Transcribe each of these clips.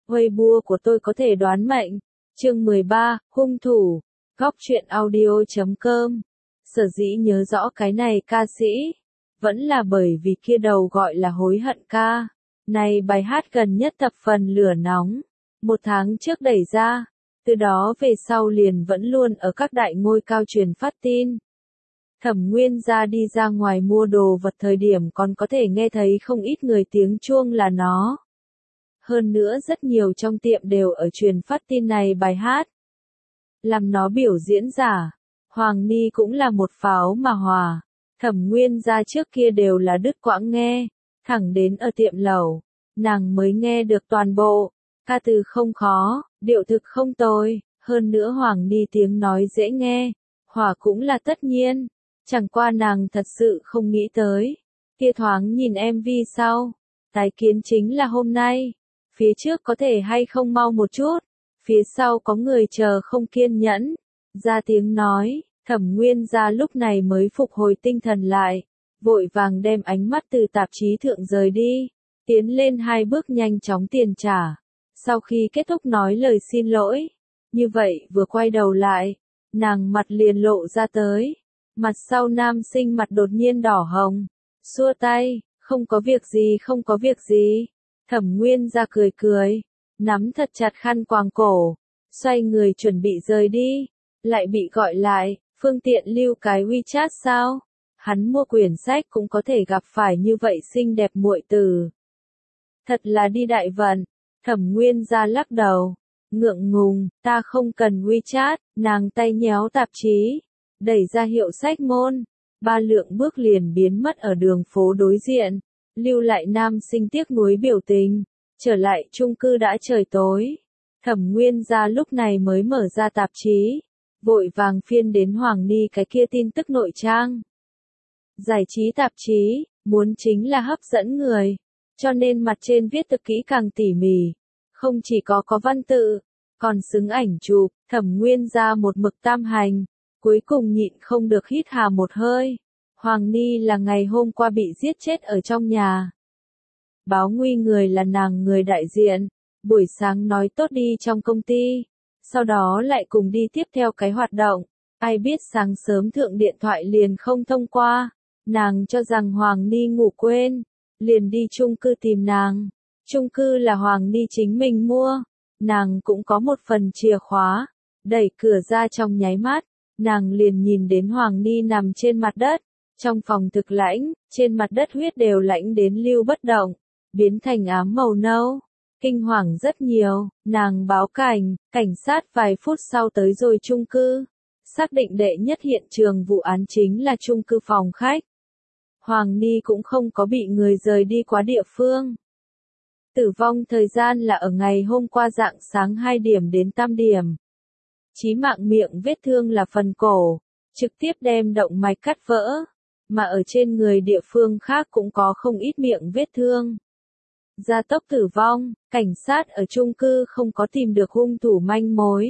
Weibo của tôi có thể đoán mệnh. Chương 13, hung thủ. Góc truyện audio.com. Sở dĩ nhớ rõ cái này ca sĩ, vẫn là bởi vì kia đầu gọi là hối hận ca. Này bài hát gần nhất thập phần lửa nóng. 1 tháng trước đẩy ra, từ đó về sau liền vẫn luôn ở các đại ngôi cao truyền phát tin. Thẩm Nguyên ra đi ra ngoài mua đồ vật thời điểm còn có thể nghe thấy không ít người tiếng chuông là nó. Hơn nữa rất nhiều trong tiệm đều ở truyền phát tin này bài hát. Làm nó biểu diễn giả. Hoàng Ni cũng là một pháo mà hòa. Thẩm Nguyên ra trước kia đều là đứt quãng nghe. Thẳng đến ở tiệm lẩu, nàng mới nghe được toàn bộ. Ca từ không khó, điệu thực không tồi. Hơn nữa Hoàng Ni tiếng nói dễ nghe. Hòa cũng là tất nhiên. Chẳng qua nàng thật sự không nghĩ tới. Kia thoáng nhìn MV sau. Tái kiến chính là hôm nay. Phía trước có thể hay không mau một chút. Phía sau có người chờ không kiên nhẫn. Ra tiếng nói, Thẩm Nguyên ra lúc này mới phục hồi tinh thần lại. Vội vàng đem ánh mắt từ tạp chí thượng rời đi. Tiến lên 2 bước nhanh chóng tiền trả. Sau khi kết thúc nói lời xin lỗi. Như vậy vừa quay đầu lại. Nàng mặt liền lộ ra tới. Mặt sau nam sinh mặt đột nhiên đỏ hồng. Xua tay, không có việc gì không có việc gì. Thẩm Nguyên ra cười cười. Nắm thật chặt khăn quàng cổ. Xoay người chuẩn bị rời đi. Lại bị gọi lại, phương tiện lưu cái WeChat sao? Hắn mua quyển sách cũng có thể gặp phải như vậy xinh đẹp muội tử. Thật là đi đại vận. Thẩm Nguyên ra lắc đầu. Ngượng ngùng, ta không cần WeChat. Nàng tay nhéo tạp chí. Đẩy ra hiệu sách môn. 3 lượng bước liền biến mất ở đường phố đối diện. Lưu lại nam sinh tiếc nuối biểu tình. Trở lại chung cư đã trời tối. Thẩm Nguyên ra lúc này mới mở ra tạp chí. Vội vàng phiên đến Hoàng Ni cái kia tin tức nội trang. Giải trí tạp chí, muốn chính là hấp dẫn người. Cho nên mặt trên viết thực kỹ càng tỉ mỉ. Không chỉ có văn tự, còn xứng ảnh chụp. Thẩm Nguyên ra một mực tam hành. Cuối cùng nhịn không được hít hà một hơi. Hoàng Ni là ngày hôm qua bị giết chết ở trong nhà. Báo nguy người là nàng người đại diện. Buổi sáng nói tốt đi trong công ty. Sau đó lại cùng đi tiếp theo cái hoạt động. Ai biết sáng sớm thượng điện thoại liền không thông qua. Nàng cho rằng Hoàng Ni ngủ quên. Liền đi chung cư tìm nàng. Chung cư là Hoàng Ni chính mình mua. Nàng cũng có một phần chìa khóa. Đẩy cửa ra trong nháy mắt. Nàng liền nhìn đến Hoàng Ni nằm trên mặt đất. Trong phòng thực lãnh, trên mặt đất huyết đều lãnh đến lưu bất động. Biến thành ám màu nâu. Kinh hoàng rất nhiều, nàng báo cảnh sát vài phút sau tới rồi chung cư. Xác định đệ nhất hiện trường vụ án chính là chung cư phòng khách. Hoàng Ni cũng không có bị người rời đi quá địa phương. Tử vong thời gian là ở ngày hôm qua rạng sáng 2 điểm đến 8 điểm. Chí mạng miệng vết thương là phần cổ, trực tiếp đem động mạch cắt vỡ. Mà ở trên người địa phương khác cũng có không ít miệng vết thương. Gia tốc tử vong, cảnh sát ở chung cư không có tìm được hung thủ manh mối.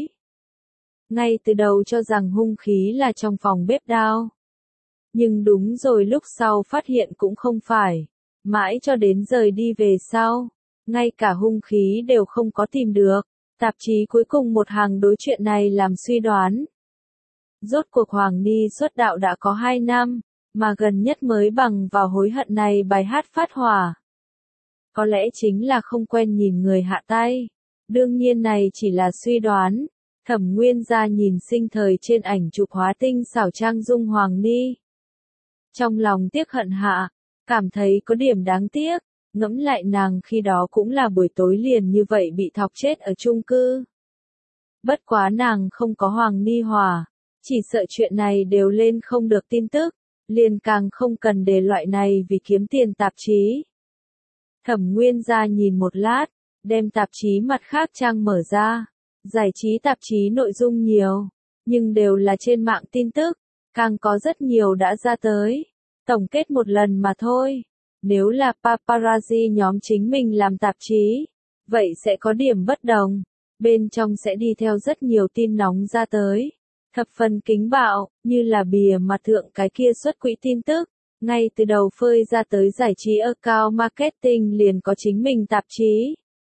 Ngay từ đầu cho rằng hung khí là trong phòng bếp đao. Nhưng đúng rồi lúc sau phát hiện cũng không phải. Mãi cho đến rời đi về sau. Ngay cả hung khí đều không có tìm được. Tạp chí cuối cùng một hàng đối chuyện này làm suy đoán. Rốt cuộc Hoàng Ni xuất đạo đã có 2 năm. Mà gần nhất mới bằng vào hối hận này bài hát phát hỏa. Có lẽ chính là không quen nhìn người hạ tay. Đương nhiên này chỉ là suy đoán. Thẩm Nguyên ra nhìn sinh thời trên ảnh chụp hóa tinh xảo trang dung Hoàng Ni. Trong lòng tiếc hận hạ, cảm thấy có điểm đáng tiếc. Ngẫm lại nàng khi đó cũng là buổi tối liền như vậy bị thọc chết ở chung cư. Bất quá nàng không có Hoàng Ni hòa. Chỉ sợ chuyện này đều lên không được tin tức. Liền càng không cần để loại này vì kiếm tiền tạp chí. Thẩm Nguyên ra nhìn một lát, đem tạp chí mặt khác trang mở ra. Giải trí tạp chí nội dung nhiều, nhưng đều là trên mạng tin tức, càng có rất nhiều đã ra tới. Tổng kết một lần mà thôi. Nếu là paparazzi nhóm chính mình làm tạp chí, vậy sẽ có điểm bất đồng. Bên trong sẽ đi theo rất nhiều tin nóng ra tới. Thập phần kính bạo, như là bìa mặt thượng cái kia xuất quỹ tin tức. Ngay từ đầu phơi ra tới giải trí account marketing liền có chính mình tạp chí.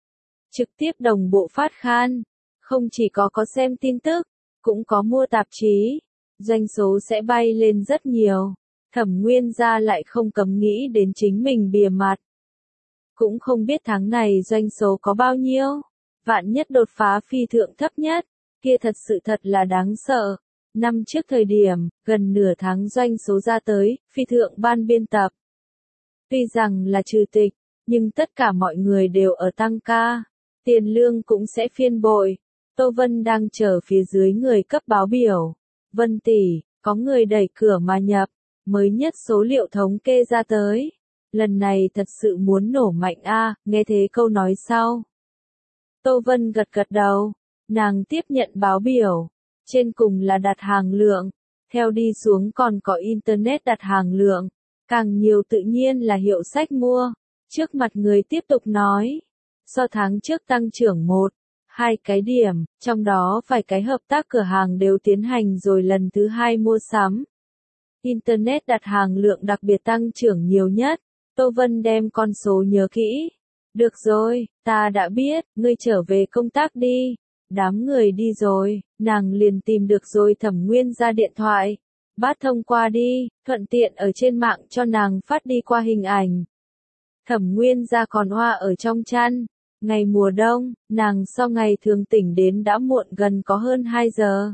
trực tiếp đồng bộ phát khan. Không chỉ có xem tin tức, cũng có mua tạp chí, doanh số sẽ bay lên rất nhiều. Thẩm Nguyên Gia lại không cấm nghĩ đến chính mình bìa mặt. Cũng không biết tháng này doanh số có bao nhiêu, vạn nhất đột phá phi thượng thấp nhất, kia thật là đáng sợ. Năm trước thời điểm, gần nửa tháng doanh số ra tới, phi thượng ban biên tập. Tuy rằng là trừ tịch, nhưng tất cả mọi người đều ở tăng ca, tiền lương cũng sẽ phiên bội. Tô Vân đang chờ phía dưới người cấp báo biểu. Vân tỷ, có người đẩy cửa mà nhập, mới nhất số liệu thống kê ra tới. Lần này thật sự muốn nổ mạnh a, nghe thế câu nói sau. Tô Vân gật đầu, nàng tiếp nhận báo biểu. Trên cùng là đặt hàng lượng, theo đi xuống còn có Internet đặt hàng lượng, càng nhiều tự nhiên là hiệu sách mua. Trước mặt người tiếp tục nói, so tháng trước tăng trưởng 1-2 cái điểm, trong đó vài cái hợp tác cửa hàng đều tiến hành rồi lần thứ 2 mua sắm. Internet đặt hàng lượng đặc biệt tăng trưởng nhiều nhất. Tô Vân đem con số nhớ kỹ. Được rồi, ta đã biết, ngươi trở về công tác đi. Đám người đi rồi, nàng liền tìm được rồi Thẩm Nguyên Gia điện thoại. Bắt thông qua đi, thuận tiện ở trên mạng cho nàng phát đi qua hình ảnh. Thẩm Nguyên Gia còn hoa ở trong chăn. Ngày mùa đông, nàng so ngày thường tỉnh đến đã muộn gần có hơn 2 giờ.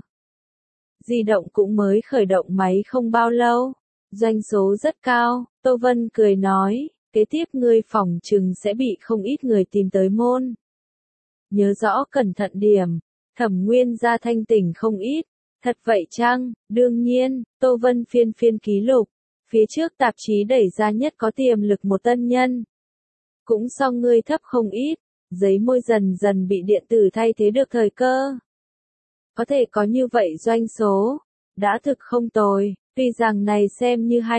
Di động cũng mới khởi động máy không bao lâu. Doanh số rất cao, Tô Vân cười nói, kế tiếp ngươi phỏng chừng sẽ bị không ít người tìm tới môn. Nhớ rõ cẩn thận điểm, Thẩm Nguyên Gia thanh tỉnh không ít. Thật vậy chăng? Đương nhiên, Tô Vân phiên ký lục. Phía trước tạp chí đẩy ra nhất có tiềm lực một tân nhân. Cũng so ngươi thấp không ít, giấy môi dần dần bị điện tử thay thế được thời cơ. Có thể có như vậy doanh số, đã thực không tồi, tuy rằng này xem như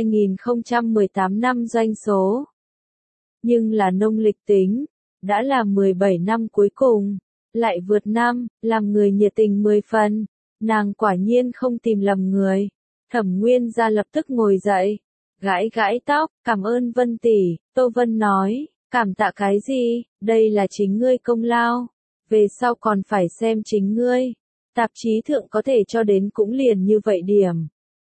2018 năm doanh số. Nhưng là nông lịch tính, đã là 17 năm cuối cùng, lại vượt năm, làm người nhiệt tình 10 phần, nàng quả nhiên không tìm lầm người. Thẩm Nguyên Gia lập tức ngồi dậy, gãi tóc, cảm ơn Vân tỷ. Tô Vân nói, cảm tạ cái gì, đây là chính ngươi công lao, về sau còn phải xem chính ngươi. Tạp chí thượng có thể cho đến cũng liền như vậy điểm.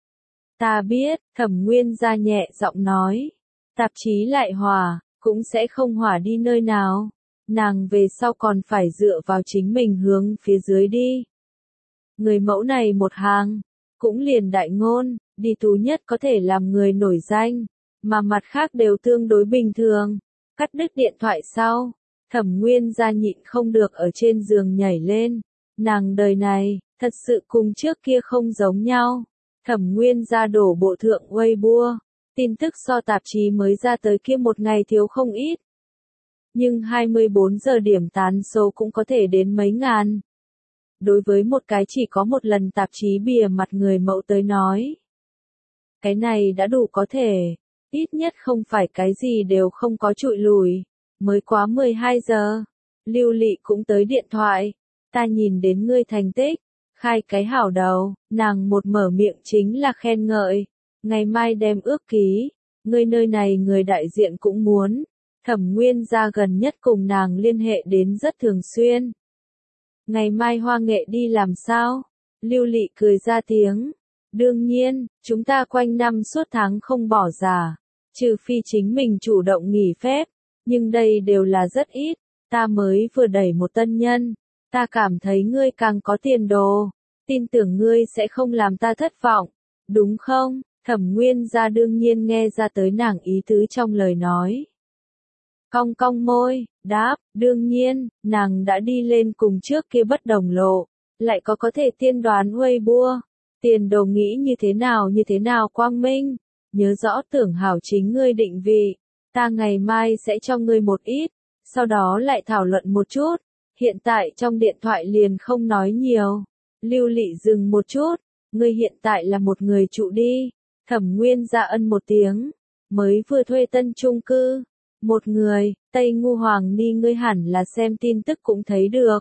Ta biết, Thẩm Nguyên Gia nhẹ giọng nói, tạp chí lại hòa, cũng sẽ không hỏa đi nơi nào. Nàng về sau còn phải dựa vào chính mình hướng phía dưới đi. Người mẫu này một hàng, cũng liền đại ngôn, đi tú nhất có thể làm người nổi danh, mà mặt khác đều tương đối bình thường. Cắt đứt điện thoại sau, Thẩm Nguyên Gia nhịn không được ở trên giường nhảy lên. Nàng đời này, thật sự cùng trước kia không giống nhau. Thẩm Nguyên Gia đổ bộ thượng Weibo, tin tức so tạp chí mới ra tới kia một ngày thiếu không ít. Nhưng 24 giờ điểm tán số cũng có thể đến mấy ngàn. Đối với một cái chỉ có một lần tạp chí bìa mặt người mẫu tới nói, cái này đã đủ có thể, ít nhất không phải cái gì đều không có trụi lùi. Mới quá 12 giờ, Lưu Lị cũng tới điện thoại, ta nhìn đến ngươi thành tích, khai cái hảo đầu, nàng một mở miệng chính là khen ngợi, ngày mai đem ước ký, ngươi nơi này người đại diện cũng muốn. Thẩm Nguyên Gia gần nhất cùng nàng liên hệ đến rất thường xuyên. Ngày mai Hoa Nghệ đi làm sao? Lưu Lị cười ra tiếng. Đương nhiên, chúng ta quanh năm suốt tháng không bỏ giả, trừ phi chính mình chủ động nghỉ phép, nhưng đây đều là rất ít. Ta mới vừa đẩy một tân nhân, ta cảm thấy ngươi càng có tiền đồ, tin tưởng ngươi sẽ không làm ta thất vọng, đúng không? Thẩm Nguyên Gia đương nhiên nghe ra tới nàng ý tứ trong lời nói. Cong cong môi, đáp, đương nhiên, nàng đã đi lên cùng trước kia bất đồng lộ, lại có thể tiên đoán Weibo, tiền đồ nghĩ như thế nào quang minh, nhớ rõ tưởng hảo chính ngươi định vị, ta ngày mai sẽ cho ngươi một ít, sau đó lại thảo luận một chút, hiện tại trong điện thoại liền không nói nhiều. Lưu Lị dừng một chút, ngươi hiện tại là một người trụ đi. Thẩm Nguyên Gia ân một tiếng, mới vừa thuê tân chung cư. Một người, Tây Ngu Hoàng Ni ngươi hẳn là xem tin tức cũng thấy được.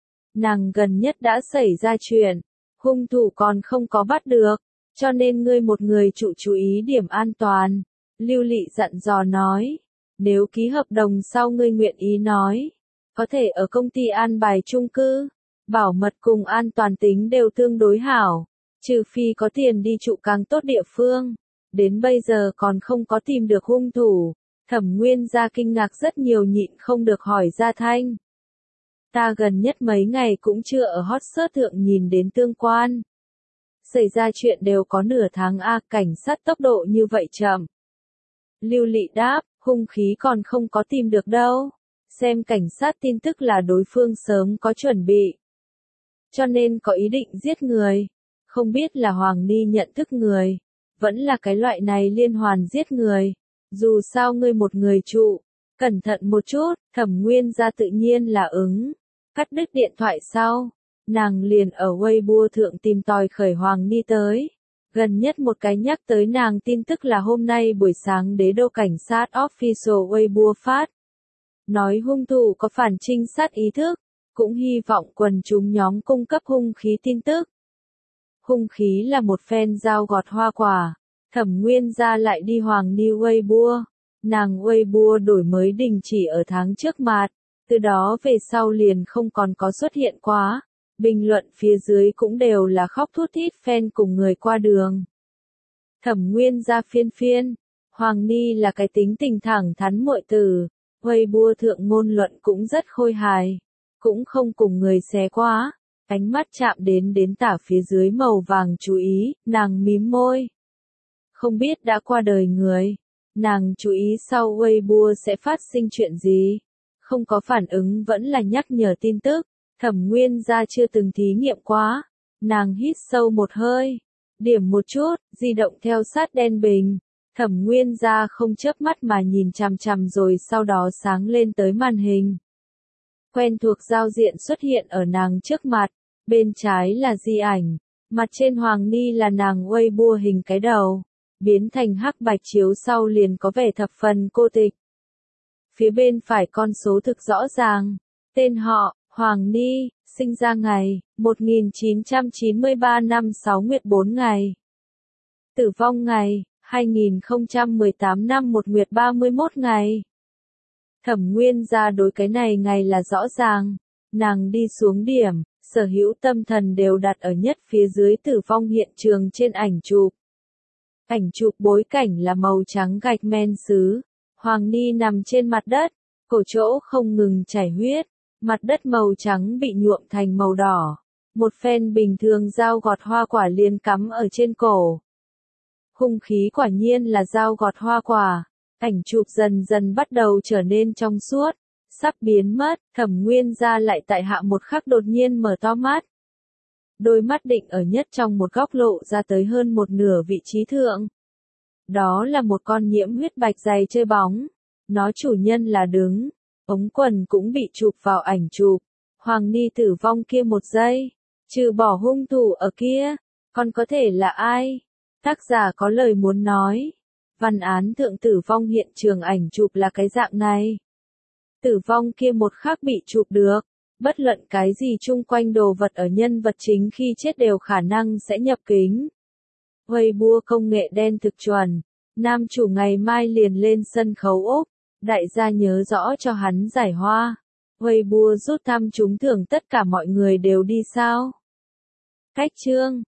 Nàng gần nhất đã xảy ra chuyện, hung thủ còn không có bắt được, cho nên ngươi một người trụ chú ý điểm an toàn. Lưu Lị dặn dò nói, nếu ký hợp đồng sau ngươi nguyện ý nói, có thể ở công ty an bài chung cư, bảo mật cùng an toàn tính đều tương đối hảo, trừ phi có tiền đi trụ càng tốt địa phương. Đến bây giờ còn không có tìm được hung thủ, Thẩm Nguyên Gia kinh ngạc rất nhiều nhịn không được hỏi ra thanh. Ta gần nhất mấy ngày cũng chưa ở hot search thượng nhìn đến tương quan. Xảy ra chuyện đều có nửa tháng a, cảnh sát tốc độ như vậy chậm. Lưu Lị đáp, hung khí còn không có tìm được đâu. Xem cảnh sát tin tức là đối phương sớm có chuẩn bị. Cho nên có ý định giết người. Không biết là Hoàng Ni nhận thức người. Vẫn là cái loại này liên hoàn giết người. Dù sao ngươi một người trụ. Cẩn thận một chút, Thẩm Nguyên Gia tự nhiên là ứng. Cắt đứt điện thoại sau. Nàng liền ở Weibo thượng tìm tòi khởi Hoàng Ni tới. Gần nhất một cái nhắc tới nàng tin tức là hôm nay buổi sáng Đế đô cảnh sát official Weibo phát. Nói hung thủ có phản trinh sát ý thức, cũng hy vọng quần chúng nhóm cung cấp hung khí tin tức. Hung khí là một phen dao gọt hoa quả, Thẩm Nguyên Gia lại đi Hoàng Ni Weibo. Nàng Weibo đổi mới đình chỉ ở tháng trước mạt, từ đó về sau liền không còn có xuất hiện quá. Bình luận phía dưới cũng đều là khóc thút thít fan cùng người qua đường. Thẩm Nguyên Gia phiên, Hoàng Ni là cái tính tình thẳng thắn muội tử, Weibo thượng ngôn luận cũng rất khôi hài, cũng không cùng người xé quá, ánh mắt chạm đến tả phía dưới màu vàng chú ý, nàng mím môi. Không biết đã qua đời người, nàng chú ý sau Weibo sẽ phát sinh chuyện gì, không có phản ứng vẫn là nhắc nhở tin tức. Thẩm Nguyên Gia chưa từng thí nghiệm quá, nàng hít sâu một hơi, điểm một chút, di động theo sát đen bình, Thẩm Nguyên Gia không chớp mắt mà nhìn chằm chằm rồi sau đó sáng lên tới màn hình. Quen thuộc giao diện xuất hiện ở nàng trước mặt, bên trái là di ảnh, mặt trên Hoàng Ni là nàng Weibo hình cái đầu, biến thành hắc bạch chiếu sau liền có vẻ thập phần cô tịch. Phía bên phải con số thực rõ ràng, tên họ, Hoàng Ni, sinh ra ngày, 1993 năm 6 nguyệt 4 ngày. Tử vong ngày, 2018 năm 1 nguyệt 31 ngày. Thẩm Nguyên Gia đối cái này ngày là rõ ràng, nàng đi xuống điểm, sở hữu tâm thần đều đặt ở nhất phía dưới tử vong hiện trường trên ảnh chụp. Ảnh chụp bối cảnh là màu trắng gạch men sứ, Hoàng Ni nằm trên mặt đất, cổ chỗ không ngừng chảy huyết. Mặt đất màu trắng bị nhuộm thành màu đỏ. Một phen bình thường dao gọt hoa quả liền cắm ở trên cổ. Hung khí quả nhiên là dao gọt hoa quả. Ảnh chụp dần dần bắt đầu trở nên trong suốt. Sắp biến mất, Thẩm Nguyên Gia lại tại hạ một khắc đột nhiên mở to mắt. Đôi mắt định ở nhất trong một góc lộ ra tới hơn một nửa vị trí thượng. Đó là một con nhiễm huyết bạch dày chơi bóng. Nó chủ nhân là đứng. Ống quần cũng bị chụp vào ảnh chụp. Hoàng Ni tử vong kia một giây. Trừ bỏ hung thủ ở kia, còn có thể là ai? Tác giả có lời muốn nói. Văn án thượng tử vong hiện trường ảnh chụp là cái dạng này. Tử vong kia một khắc bị chụp được. Bất luận cái gì chung quanh đồ vật ở nhân vật chính khi chết đều khả năng sẽ nhập kính. Weibo công nghệ đen thực chuẩn. Nam chủ ngày mai liền lên sân khấu Úc. Đại gia nhớ rõ cho hắn giải hoa. Weibo rút thăm trúng thưởng tất cả mọi người đều đi sao? Cách chương